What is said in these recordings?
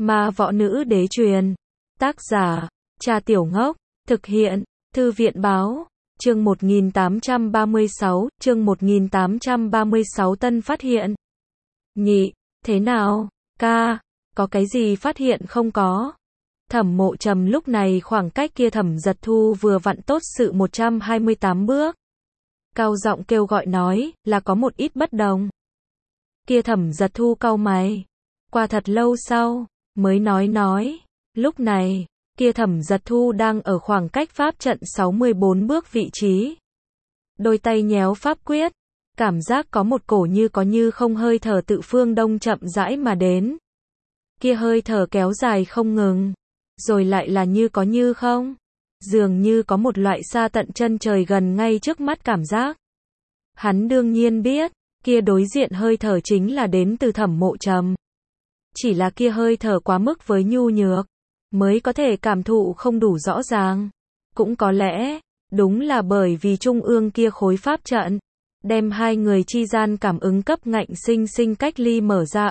Ma võ nữ đế truyền. Tác giả, Cha Tiểu Ngốc. Thực hiện, Thư viện báo. Chương 1836 Tân phát hiện. Nhị, thế nào, ca, có cái gì phát hiện không có? Thẩm Mộ Trầm lúc này khoảng cách kia Thẩm Giật Thu vừa vặn tốt sự 128 bước. Cao giọng kêu gọi nói, là có một ít bất đồng. Kia Thẩm Giật Thu cau mày. Qua thật lâu sau, mới nói. Lúc này, kia Thẩm Giật Thu đang ở khoảng cách pháp trận 64 bước vị trí. Đôi tay nhéo pháp quyết. Cảm giác có một cổ như có như không hơi thở tự phương đông chậm rãi mà đến. Kia hơi thở kéo dài không ngừng. Rồi lại là như có như không. Dường như có một loại xa tận chân trời gần ngay trước mắt cảm giác. Hắn đương nhiên biết, kia đối diện hơi thở chính là đến từ Thẩm Mộ Trầm. Chỉ là kia hơi thở quá mức với nhu nhược, mới có thể cảm thụ không đủ rõ ràng. Cũng có lẽ, đúng là bởi vì trung ương kia khối pháp trận, đem hai người chi gian cảm ứng cấp ngạnh sinh cách ly mở ra,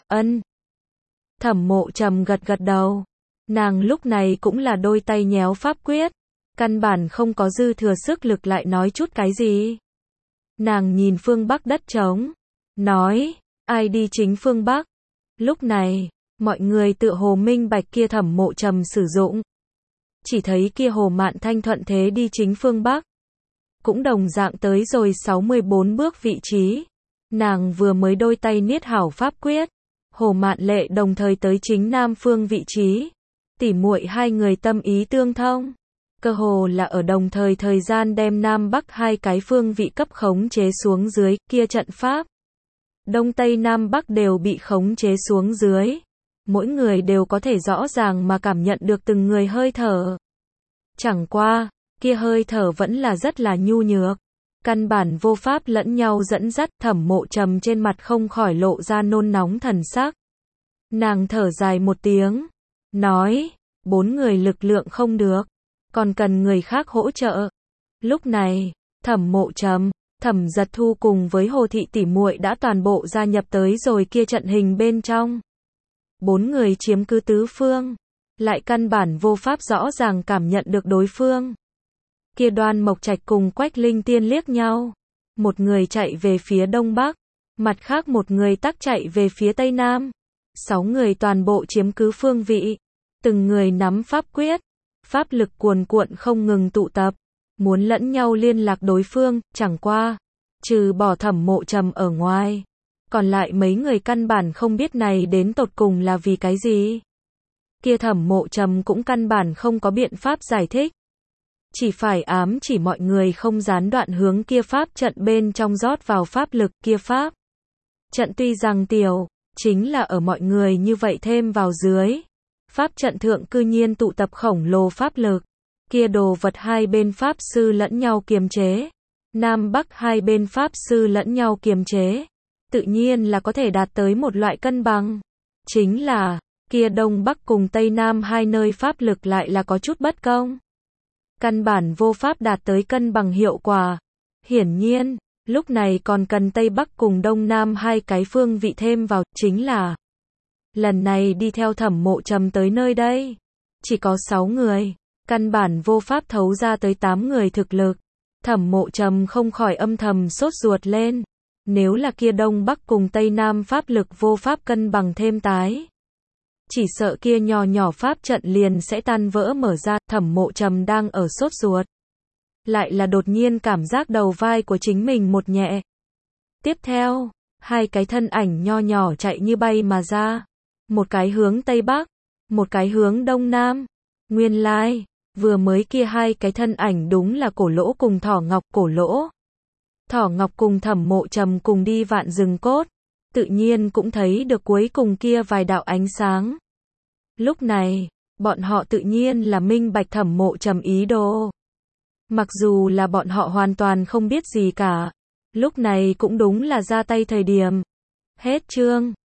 Thẩm Mộ Trầm gật đầu. Nàng lúc này cũng là đôi tay nhéo pháp quyết, căn bản không có dư thừa sức lực lại nói chút cái gì. Nàng nhìn phương Bắc đất trống, nói, ai đi chính phương Bắc. Lúc này, mọi người tựa hồ minh bạch kia Thẩm Mộ Trầm sử dụng. Chỉ thấy kia Hồ Mạn Thanh thuận thế đi chính phương Bắc. Cũng đồng dạng tới rồi 64 bước vị trí. Nàng vừa mới đôi tay niết hảo pháp quyết. Hồ Mạn Lệ đồng thời tới chính nam phương vị trí. Tỉ muội hai người tâm ý tương thông. Cơ hồ là ở đồng thời gian đem nam bắc hai cái phương vị cấp khống chế xuống dưới, kia trận pháp. Đông Tây Nam Bắc đều bị khống chế xuống dưới. Mỗi người đều có thể rõ ràng mà cảm nhận được từng người hơi thở. Chẳng qua, kia hơi thở vẫn là rất là nhu nhược. Căn bản vô pháp lẫn nhau dẫn dắt. Thẩm Mộ Trầm trên mặt không khỏi lộ ra nôn nóng thần sắc. Nàng thở dài một tiếng. Nói, 4 người lực lượng không được. Còn cần người khác hỗ trợ. Lúc này, Thẩm Mộ Trầm, Thẩm Giật Thu cùng với Hồ Thị tỷ muội đã toàn bộ gia nhập tới rồi kia trận hình bên trong. 4 người chiếm cứ tứ phương, lại căn bản vô pháp rõ ràng cảm nhận được đối phương. Kia Đoan Mộc Trạch cùng Quách Linh Tiên liếc nhau, một người chạy về phía đông bắc, mặt khác một người tắc chạy về phía tây nam. 6 người toàn bộ chiếm cứ phương vị, từng người nắm pháp quyết, pháp lực cuồn cuộn không ngừng tụ tập, muốn lẫn nhau liên lạc đối phương. Chẳng qua, trừ bỏ Thẩm Mộ Trầm ở ngoài, còn lại mấy người căn bản không biết này đến tột cùng là vì cái gì. Kia Thẩm Mộ Trầm cũng căn bản không có biện pháp giải thích. Chỉ phải ám chỉ mọi người không gián đoạn hướng kia pháp trận bên trong rót vào pháp lực. Kia pháp trận tuy rằng tiểu, chính là ở mọi người như vậy thêm vào dưới. Pháp trận thượng cư nhiên tụ tập khổng lồ pháp lực. Kia đồ vật hai bên pháp sư lẫn nhau kiềm chế. Nam Bắc hai bên pháp sư lẫn nhau kiềm chế. Tự nhiên là có thể đạt tới một loại cân bằng. Chính là, kia Đông Bắc cùng Tây Nam hai nơi pháp lực lại là có chút bất công. Căn bản vô pháp đạt tới cân bằng hiệu quả. Hiển nhiên, lúc này còn cần Tây Bắc cùng Đông Nam hai cái phương vị thêm vào. Chính là, lần này đi theo Thẩm Mộ Trầm tới nơi đây, chỉ có 6 người, căn bản vô pháp thấu ra tới 8 người thực lực. Thẩm Mộ Trầm không khỏi âm thầm sốt ruột lên. Nếu là kia Đông Bắc cùng Tây Nam pháp lực vô pháp cân bằng thêm tái, chỉ sợ kia nhỏ pháp trận liền sẽ tan vỡ mở ra. Thẩm Mộ Trầm đang ở sốt ruột, lại là đột nhiên cảm giác đầu vai của chính mình một nhẹ. Tiếp theo, hai cái thân ảnh nhỏ chạy như bay mà ra. Một cái hướng Tây Bắc, một cái hướng Đông Nam. Nguyên lai, vừa mới kia hai cái thân ảnh đúng là Cổ Lỗ cùng Thỏ Ngọc. Thỏ Ngọc cùng Thẩm Mộ Trầm cùng đi vạn rừng cốt, tự nhiên cũng thấy được cuối cùng kia vài đạo ánh sáng. Lúc này, bọn họ tự nhiên là minh bạch Thẩm Mộ Trầm ý đồ. Mặc dù là bọn họ hoàn toàn không biết gì cả, lúc này cũng đúng là ra tay thời điểm. Hết chương.